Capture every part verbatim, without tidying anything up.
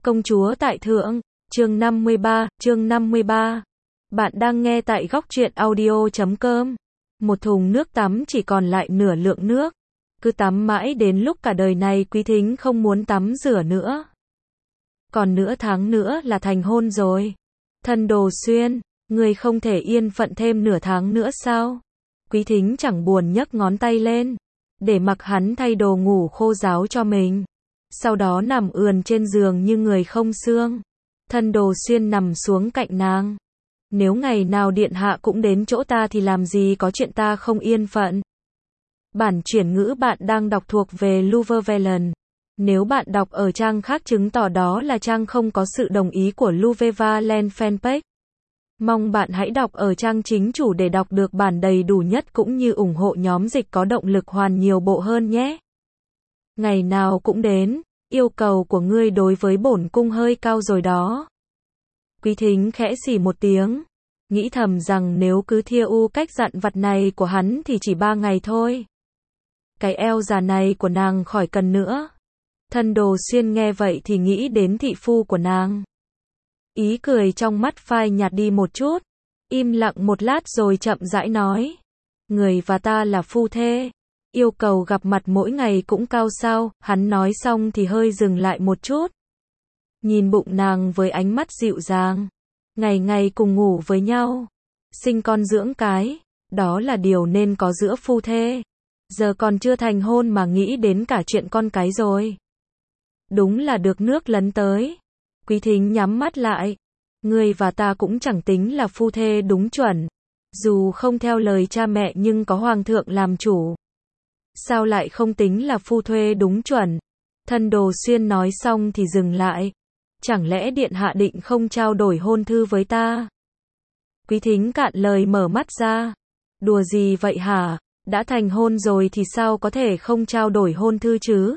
Công chúa tại thượng, chương năm mươi ba, chương năm mươi ba. Bạn đang nghe tại góc truyện audio chấm com. Một thùng nước tắm chỉ còn lại nửa lượng nước. Cứ tắm mãi đến lúc cả đời này Quý Thính không muốn tắm rửa nữa. Còn nửa tháng nữa là thành hôn rồi. Thân Đồ Xuyên, người không thể yên phận thêm nửa tháng nữa sao? Quý Thính chẳng buồn nhấc ngón tay lên, để mặc hắn thay đồ ngủ khô ráo cho mình. Sau đó nằm ườn trên giường như người không xương. Thân Đồ Xuyên nằm xuống cạnh nàng. Nếu ngày nào điện hạ cũng đến chỗ ta thì làm gì có chuyện ta không yên phận. Bản chuyển ngữ bạn đang đọc thuộc về Luvevelen. Nếu bạn đọc ở trang khác chứng tỏ đó là trang không có sự đồng ý của Luvevelen fanpage. Mong bạn hãy đọc ở trang chính chủ để đọc được bản đầy đủ nhất cũng như ủng hộ nhóm dịch có động lực hoàn nhiều bộ hơn nhé. Ngày nào cũng đến, yêu cầu của ngươi đối với bổn cung hơi cao rồi đó. Quý Thính khẽ xỉ một tiếng, nghĩ thầm rằng nếu cứ thiêu u cách dặn vặt này của hắn thì chỉ ba ngày thôi. Cái eo già này của nàng khỏi cần nữa. Thân Đồ Xuyên nghe vậy thì nghĩ đến thị phu của nàng. Ý cười trong mắt phai nhạt đi một chút, im lặng một lát rồi chậm rãi nói. Người và ta là phu thê, yêu cầu gặp mặt mỗi ngày cũng cao sao, hắn nói xong thì hơi dừng lại một chút. Nhìn bụng nàng với ánh mắt dịu dàng, ngày ngày cùng ngủ với nhau, sinh con dưỡng cái, đó là điều nên có giữa phu thê. Giờ còn chưa thành hôn mà nghĩ đến cả chuyện con cái rồi. Đúng là được nước lấn tới. Quý Thính nhắm mắt lại. Ngươi và ta cũng chẳng tính là phu thê đúng chuẩn. Dù không theo lời cha mẹ nhưng có hoàng thượng làm chủ. Sao lại không tính là phu thê đúng chuẩn? Thân Đồ Xuyên nói xong thì dừng lại. Chẳng lẽ điện hạ định không trao đổi hôn thư với ta? Quý Thính cạn lời mở mắt ra. Đùa gì vậy hả? Đã thành hôn rồi thì sao có thể không trao đổi hôn thư chứ?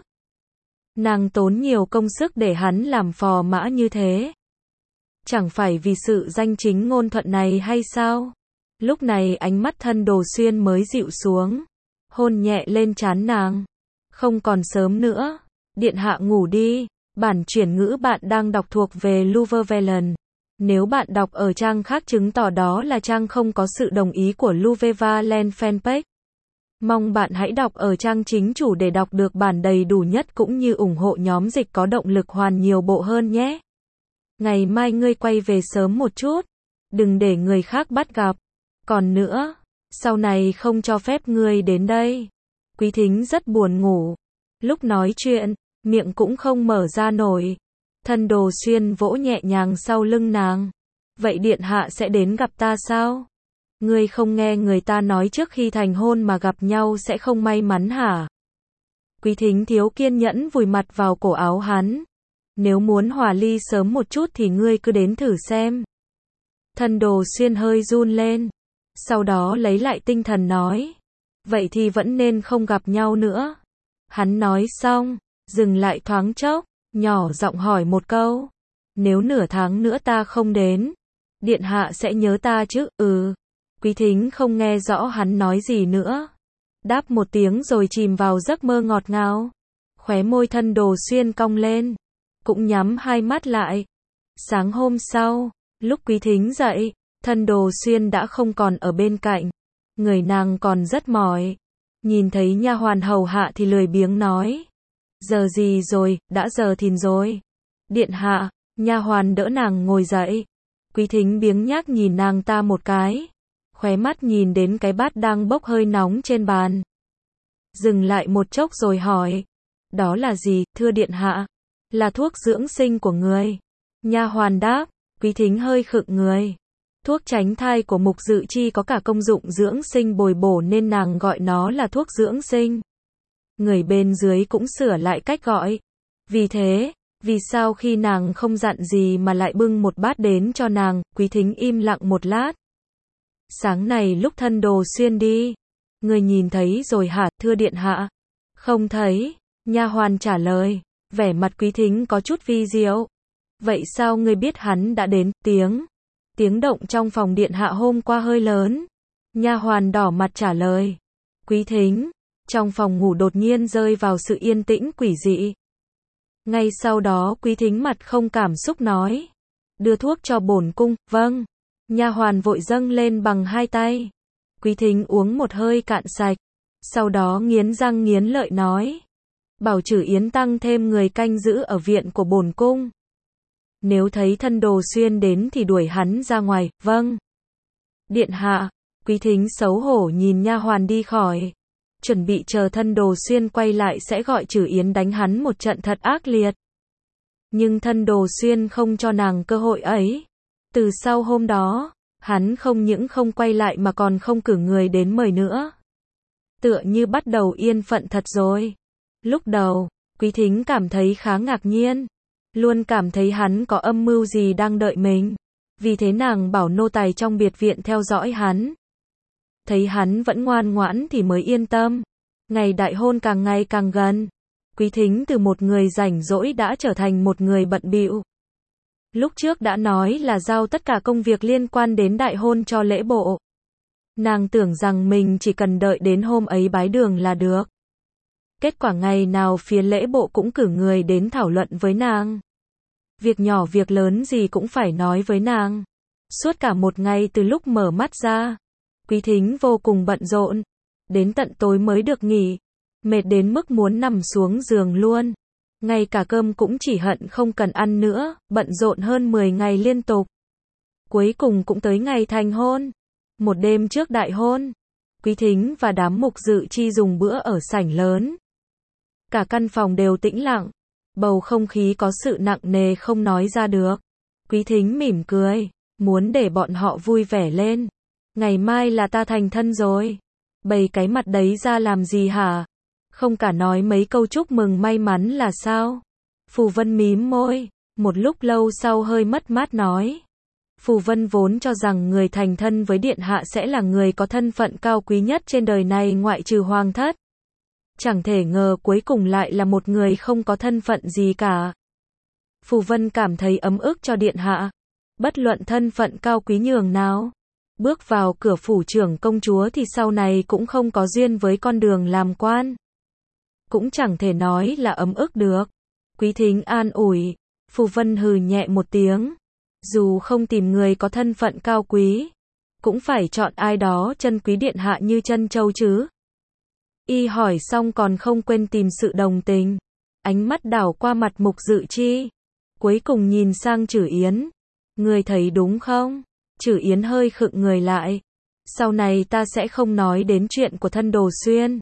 Nàng tốn nhiều công sức để hắn làm phò mã như thế. Chẳng phải vì sự danh chính ngôn thuận này hay sao? Lúc này ánh mắt Thân Đồ Xuyên mới dịu xuống. Hôn nhẹ lên trán nàng. Không còn sớm nữa. Điện hạ ngủ đi. Bản chuyển ngữ bạn đang đọc thuộc về Luvevelen. Nếu bạn đọc ở trang khác chứng tỏ đó là trang không có sự đồng ý của Luvevelen fanpage. Mong bạn hãy đọc ở trang chính chủ để đọc được bản đầy đủ nhất cũng như ủng hộ nhóm dịch có động lực hoàn nhiều bộ hơn nhé. Ngày mai ngươi quay về sớm một chút. Đừng để người khác bắt gặp. Còn nữa, sau này không cho phép ngươi đến đây. Quý Thính rất buồn ngủ. Lúc nói chuyện, miệng cũng không mở ra nổi. Thân Đồ Xuyên vỗ nhẹ nhàng sau lưng nàng. Vậy điện hạ sẽ đến gặp ta sao? Ngươi không nghe người ta nói trước khi thành hôn mà gặp nhau sẽ không may mắn hả? Quý Thính thiếu kiên nhẫn vùi mặt vào cổ áo hắn. Nếu muốn hòa ly sớm một chút thì ngươi cứ đến thử xem. Thân Đồ Xuyên hơi run lên. Sau đó lấy lại tinh thần nói. Vậy thì vẫn nên không gặp nhau nữa. Hắn nói xong, dừng lại thoáng chốc, nhỏ giọng hỏi một câu. Nếu nửa tháng nữa ta không đến, điện hạ sẽ nhớ ta chứ? Ừ. Quý Thính không nghe rõ hắn nói gì nữa. Đáp một tiếng rồi chìm vào giấc mơ ngọt ngào. Khóe môi Thân Đồ Xuyên cong lên. Cũng nhắm hai mắt lại. Sáng hôm sau, lúc Quý Thính dậy, Thân Đồ Xuyên đã không còn ở bên cạnh. Người nàng còn rất mỏi. Nhìn thấy nha hoàn hầu hạ thì lười biếng nói. Giờ gì rồi? Đã giờ thìn rồi. Điện hạ. Nha hoàn đỡ nàng ngồi dậy. Quý Thính biếng nhác nhìn nàng ta một cái. Khóe mắt nhìn đến cái bát đang bốc hơi nóng trên bàn. Dừng lại một chốc rồi hỏi. Đó là gì, thưa điện hạ? Là thuốc dưỡng sinh của người. Nha hoàn đáp. Quý Thính hơi khựng người. Thuốc tránh thai của Mục Dự Chi có cả công dụng dưỡng sinh bồi bổ nên nàng gọi nó là thuốc dưỡng sinh. Người bên dưới cũng sửa lại cách gọi. Vì thế, vì sao khi nàng không dặn gì mà lại bưng một bát đến cho nàng? Quý Thính im lặng một lát. Sáng này lúc Thân Đồ Xuyên đi, người nhìn thấy rồi hả, thưa điện hạ? Không thấy. Nha hoàn trả lời. Vẻ mặt Quý Thính có chút vi diệu. Vậy sao ngươi biết hắn đã đến? Tiếng Tiếng động trong phòng điện hạ hôm qua hơi lớn. Nha hoàn đỏ mặt trả lời. Quý Thính, trong phòng ngủ đột nhiên rơi vào sự yên tĩnh quỷ dị. Ngay sau đó Quý Thính mặt không cảm xúc nói. Đưa thuốc cho bổn cung, vâng. Nha hoàn vội dâng lên bằng hai tay. Quý Thính uống một hơi cạn sạch. Sau đó nghiến răng nghiến lợi nói. Bảo Trử Yến tăng thêm người canh giữ ở viện của bổn cung. Nếu thấy Thân Đồ Xuyên đến thì đuổi hắn ra ngoài, vâng. Điện hạ. Quý Thính xấu hổ nhìn nha hoàn đi khỏi. Chuẩn bị chờ Thân Đồ Xuyên quay lại sẽ gọi Trử Yến đánh hắn một trận thật ác liệt. Nhưng Thân Đồ Xuyên không cho nàng cơ hội ấy. Từ sau hôm đó, hắn không những không quay lại mà còn không cử người đến mời nữa. Tựa như bắt đầu yên phận thật rồi. Lúc đầu, Quý Thính cảm thấy khá ngạc nhiên. Luôn cảm thấy hắn có âm mưu gì đang đợi mình. Vì thế nàng bảo nô tài trong biệt viện theo dõi hắn. Thấy hắn vẫn ngoan ngoãn thì mới yên tâm. Ngày đại hôn càng ngày càng gần. Quý Thính từ một người rảnh rỗi đã trở thành một người bận bịu. Lúc trước đã nói là giao tất cả công việc liên quan đến đại hôn cho lễ bộ. Nàng tưởng rằng mình chỉ cần đợi đến hôm ấy bái đường là được. Kết quả ngày nào phía lễ bộ cũng cử người đến thảo luận với nàng. Việc nhỏ việc lớn gì cũng phải nói với nàng. Suốt cả một ngày từ lúc mở mắt ra, Quý Thính vô cùng bận rộn. Đến tận tối mới được nghỉ. Mệt đến mức muốn nằm xuống giường luôn. Ngay cả cơm cũng chỉ hận không cần ăn nữa, bận rộn hơn mười ngày liên tục. Cuối cùng cũng tới ngày thành hôn. Một đêm trước đại hôn, Quý Thính và đám mục dự chi dùng bữa ở sảnh lớn. Cả căn phòng đều tĩnh lặng. Bầu không khí có sự nặng nề không nói ra được. Quý Thính mỉm cười, muốn để bọn họ vui vẻ lên. Ngày mai là ta thành thân rồi. Bày cái mặt đấy ra làm gì hả? Không cả nói mấy câu chúc mừng may mắn là sao? Phù Vân mím môi, một lúc lâu sau hơi mất mát nói. Phù Vân vốn cho rằng người thành thân với điện hạ sẽ là người có thân phận cao quý nhất trên đời này ngoại trừ hoàng thất. Chẳng thể ngờ cuối cùng lại là một người không có thân phận gì cả. Phù Vân cảm thấy ấm ức cho điện hạ. Bất luận thân phận cao quý nhường nào. Bước vào cửa phủ trưởng công chúa thì sau này cũng không có duyên với con đường làm quan. Cũng chẳng thể nói là ấm ức được. Quý Thính an ủi. Phù Vân hừ nhẹ một tiếng. Dù không tìm người có thân phận cao quý, cũng phải chọn ai đó chân quý điện hạ như chân châu chứ. Y hỏi xong còn không quên tìm sự đồng tình. Ánh mắt đảo qua mặt mục dự chi. Cuối cùng nhìn sang Trử Yến. Người thấy đúng không? Trử Yến hơi khựng người lại. Sau này ta sẽ không nói đến chuyện của Thân Đồ Xuyên.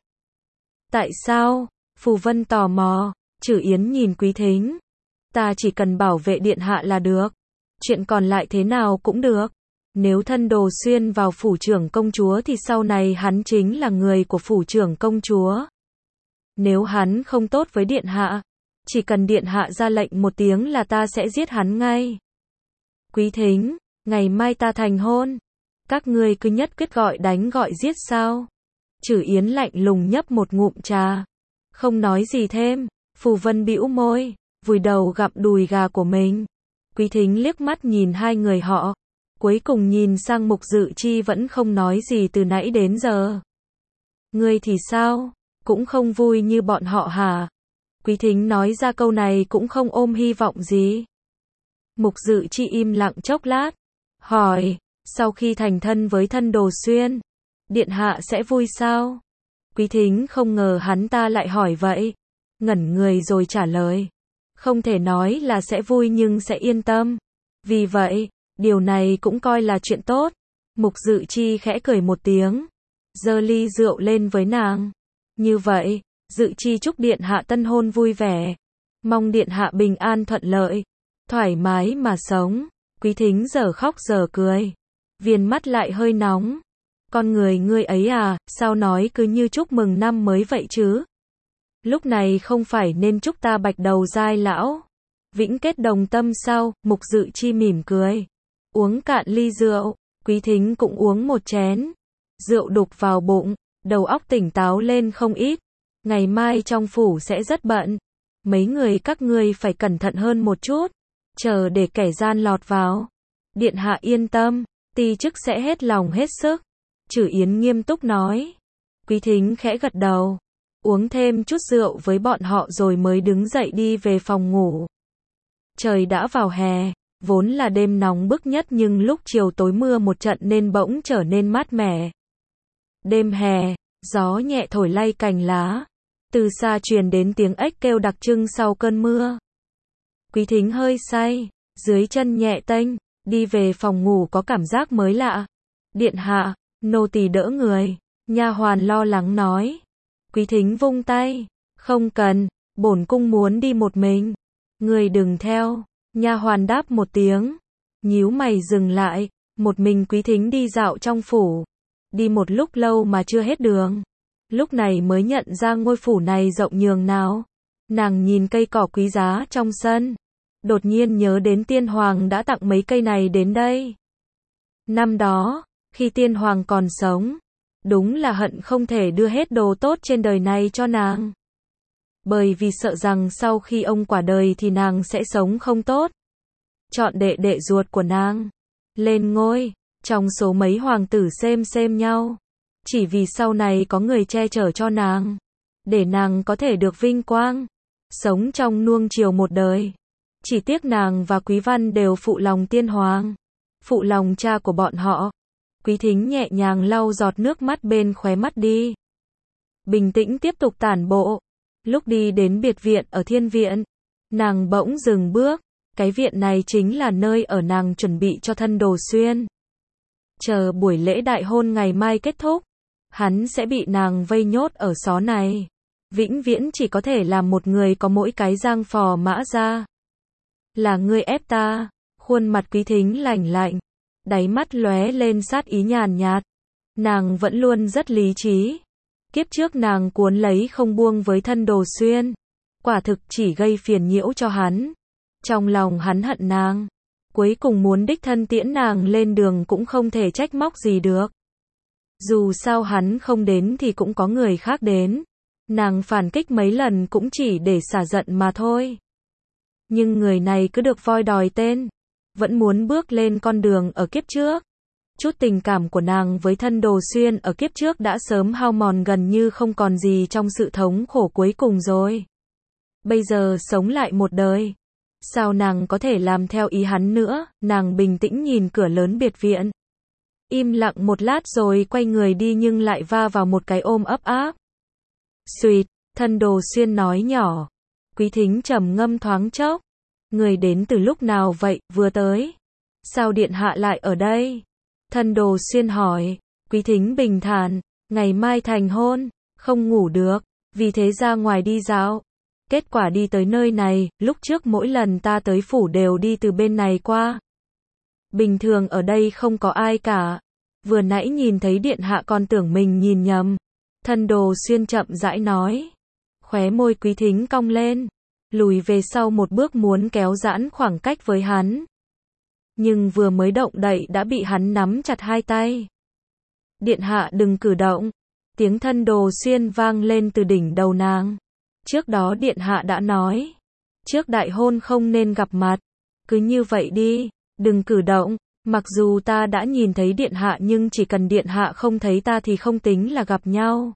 Tại sao? Phù Vân tò mò. Trử Yến nhìn Quý Thính. Ta chỉ cần bảo vệ điện hạ là được. Chuyện còn lại thế nào cũng được. Nếu Thân Đồ Xuyên vào phủ trưởng công chúa thì sau này hắn chính là người của phủ trưởng công chúa. Nếu hắn không tốt với điện hạ, chỉ cần điện hạ ra lệnh một tiếng là ta sẽ giết hắn ngay. Quý Thính, ngày mai ta thành hôn. Các ngươi cứ nhất quyết gọi đánh gọi giết sao? Trử Yến lạnh lùng nhấp một ngụm trà. Không nói gì thêm. Phù Vân bĩu môi, vùi đầu gặm đùi gà của mình. Quý Thính liếc mắt nhìn hai người họ. Cuối cùng nhìn sang mục dự chi vẫn không nói gì từ nãy đến giờ. Ngươi thì sao? Cũng không vui như bọn họ hả? Quý Thính nói ra câu này cũng không ôm hy vọng gì. Mục dự chi im lặng chốc lát. Hỏi, sau khi thành thân với Thân Đồ Xuyên, điện hạ sẽ vui sao? Quý Thính không ngờ hắn ta lại hỏi vậy. Ngẩn người rồi trả lời. Không thể nói là sẽ vui nhưng sẽ yên tâm. Vì vậy, điều này cũng coi là chuyện tốt. Mục dự chi khẽ cười một tiếng. Giơ ly rượu lên với nàng. Như vậy, dự chi chúc điện hạ tân hôn vui vẻ. Mong điện hạ bình an thuận lợi. Thoải mái mà sống. Quý Thính giờ khóc giờ cười. Viền mắt lại hơi nóng. Con người ngươi ấy à, sao nói cứ như chúc mừng năm mới vậy chứ? Lúc này không phải nên chúc ta bạch đầu giai lão. Vĩnh kết đồng tâm sao? Mục dự chi mỉm cười. Uống cạn ly rượu. Quý Thính cũng uống một chén. Rượu đục vào bụng. Đầu óc tỉnh táo lên không ít. Ngày mai trong phủ sẽ rất bận. Mấy người các ngươi phải cẩn thận hơn một chút. Chờ để kẻ gian lọt vào. Điện hạ yên tâm. Ti chức sẽ hết lòng hết sức. Trử Yến nghiêm túc nói. Quý Thính khẽ gật đầu. uống thêm chút rượu với bọn họ rồi mới đứng dậy đi về phòng ngủ. Trời đã vào hè, vốn là đêm nóng bức nhất nhưng lúc chiều tối mưa một trận nên bỗng trở nên mát mẻ. Đêm hè, gió nhẹ thổi lay cành lá, từ xa truyền đến tiếng ếch kêu đặc trưng sau cơn mưa. Quý Thính hơi say, dưới chân nhẹ tênh, đi về phòng ngủ có cảm giác mới lạ. Điện hạ, nô tỳ đỡ người, nha hoàn lo lắng nói. Quý Thính vung tay, không cần, bổn cung muốn đi một mình. Người đừng theo, nha hoàn đáp một tiếng, nhíu mày dừng lại, một mình Quý Thính đi dạo trong phủ. Đi một lúc lâu mà chưa hết đường. Lúc này mới nhận ra ngôi phủ này rộng nhường nào. Nàng nhìn cây cỏ quý giá trong sân, đột nhiên nhớ đến tiên hoàng đã tặng mấy cây này đến đây. Năm đó, khi tiên hoàng còn sống, đúng là hận không thể đưa hết đồ tốt trên đời này cho nàng. Bởi vì sợ rằng sau khi ông quả đời thì nàng sẽ sống không tốt. Chọn đệ đệ ruột của nàng lên ngôi, trong số mấy hoàng tử xem xem nhau, chỉ vì sau này có người che chở cho nàng, để nàng có thể được vinh quang, sống trong nuông chiều một đời. Chỉ tiếc nàng và Quý Văn đều phụ lòng tiên hoàng, phụ lòng cha của bọn họ. Quý Thính nhẹ nhàng lau giọt nước mắt bên khóe mắt đi. Bình tĩnh tiếp tục tản bộ. Lúc đi đến biệt viện ở thiên viện, nàng bỗng dừng bước. Cái viện này chính là nơi ở nàng chuẩn bị cho thân Đồ Xuyên. Chờ buổi lễ đại hôn ngày mai kết thúc, hắn sẽ bị nàng vây nhốt ở xó này. Vĩnh viễn chỉ có thể làm một người có mỗi cái giang phò mã ra. Là ngươi ép ta. Khuôn mặt Quý Thính lạnh lạnh, đáy mắt lóe lên sát ý nhàn nhạt. Nàng vẫn luôn rất lý trí. Kiếp trước nàng cuốn lấy không buông với thân Đồ Xuyên, quả thực chỉ gây phiền nhiễu cho hắn. Trong lòng hắn hận nàng, cuối cùng muốn đích thân tiễn nàng lên đường cũng không thể trách móc gì được. Dù sao hắn không đến thì cũng có người khác đến. Nàng phản kích mấy lần cũng chỉ để xả giận mà thôi. Nhưng người này cứ được voi đòi tên, vẫn muốn bước lên con đường ở kiếp trước. Chút tình cảm của nàng với thân Đồ Xuyên ở kiếp trước đã sớm hao mòn gần như không còn gì trong sự thống khổ cuối cùng rồi. Bây giờ sống lại một đời, sao nàng có thể làm theo ý hắn nữa? Nàng bình tĩnh nhìn cửa lớn biệt viện, im lặng một lát rồi quay người đi nhưng lại va vào một cái ôm ấp áp. Xuyệt, thân Đồ Xuyên nói nhỏ. Quý Thính trầm ngâm thoáng chốc. Người đến từ lúc nào vậy? Vừa tới. Sao điện hạ lại ở đây? Thân Đồ Xuyên hỏi. Quý Thính bình thản. Ngày mai thành hôn, không ngủ được, vì thế ra ngoài đi dạo. Kết quả đi tới nơi này, lúc trước mỗi lần ta tới phủ đều đi từ bên này qua. Bình thường ở đây không có ai cả. Vừa nãy nhìn thấy điện hạ còn tưởng mình nhìn nhầm. Thân Đồ Xuyên chậm rãi nói. Khóe môi Quý Thính cong lên, lùi về sau một bước muốn kéo giãn khoảng cách với hắn. Nhưng vừa mới động đậy đã bị hắn nắm chặt hai tay. Điện hạ đừng cử động. Tiếng Thân Đồ Xuyên vang lên từ đỉnh đầu nàng. Trước đó điện hạ đã nói, trước đại hôn không nên gặp mặt. Cứ như vậy đi, đừng cử động. Mặc dù ta đã nhìn thấy điện hạ nhưng chỉ cần điện hạ không thấy ta thì không tính là gặp nhau.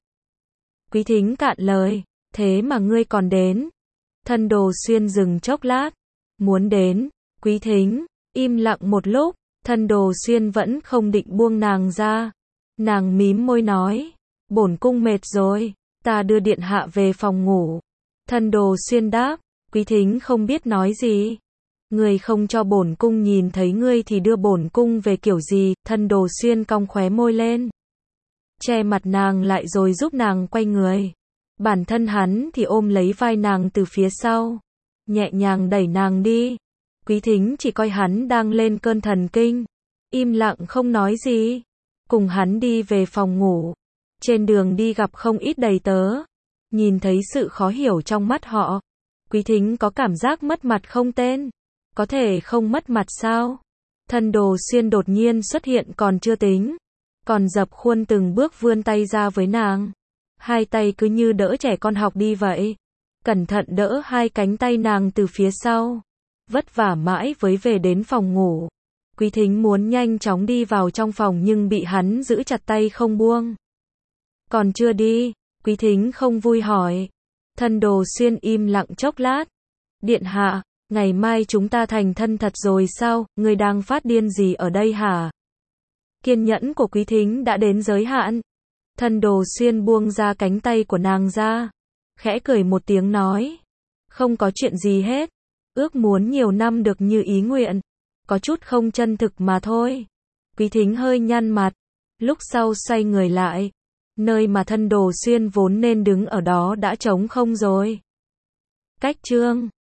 Quý Thính cạn lời. Thế mà ngươi còn đến. Thân Đồ Xuyên dừng chốc lát. Muốn đến. Quý Thính im lặng một lúc. Thân Đồ Xuyên vẫn không định buông nàng ra. Nàng mím môi nói. Bổn cung mệt rồi, ta đưa điện hạ về phòng ngủ. Thân Đồ Xuyên đáp. Quý Thính không biết nói gì. Ngươi không cho bổn cung nhìn thấy ngươi thì đưa bổn cung về kiểu gì? Thân Đồ Xuyên cong khóe môi lên, che mặt nàng lại rồi giúp nàng quay người. Bản thân hắn thì ôm lấy vai nàng từ phía sau, nhẹ nhàng đẩy nàng đi. Quý Thính chỉ coi hắn đang lên cơn thần kinh, im lặng không nói gì, cùng hắn đi về phòng ngủ. Trên đường đi gặp không ít đầy tớ, nhìn thấy sự khó hiểu trong mắt họ, Quý Thính có cảm giác mất mặt không tên. Có thể không mất mặt sao? Thân Đồ Xuyên đột nhiên xuất hiện còn chưa tính, còn dập khuôn từng bước vươn tay ra với nàng. Hai tay cứ như đỡ trẻ con học đi vậy. Cẩn thận đỡ hai cánh tay nàng từ phía sau. Vất vả mãi với về đến phòng ngủ. Quý Thính muốn nhanh chóng đi vào trong phòng nhưng bị hắn giữ chặt tay không buông. Còn chưa đi, Quý Thính không vui hỏi. Thân Đồ Xuyên im lặng chốc lát. Điện hạ, ngày mai chúng ta thành thân thật rồi sao, ngươi đang phát điên gì ở đây hả? Kiên nhẫn của Quý Thính đã đến giới hạn. Thân Đồ Xuyên buông ra cánh tay của nàng ra, khẽ cười một tiếng nói. Không có chuyện gì hết. Ước muốn nhiều năm được như ý nguyện. Có chút không chân thực mà thôi. Quý Thính hơi nhăn mặt. Lúc sau xoay người lại. Nơi mà Thân Đồ Xuyên vốn nên đứng ở đó đã trống không rồi. Cách chương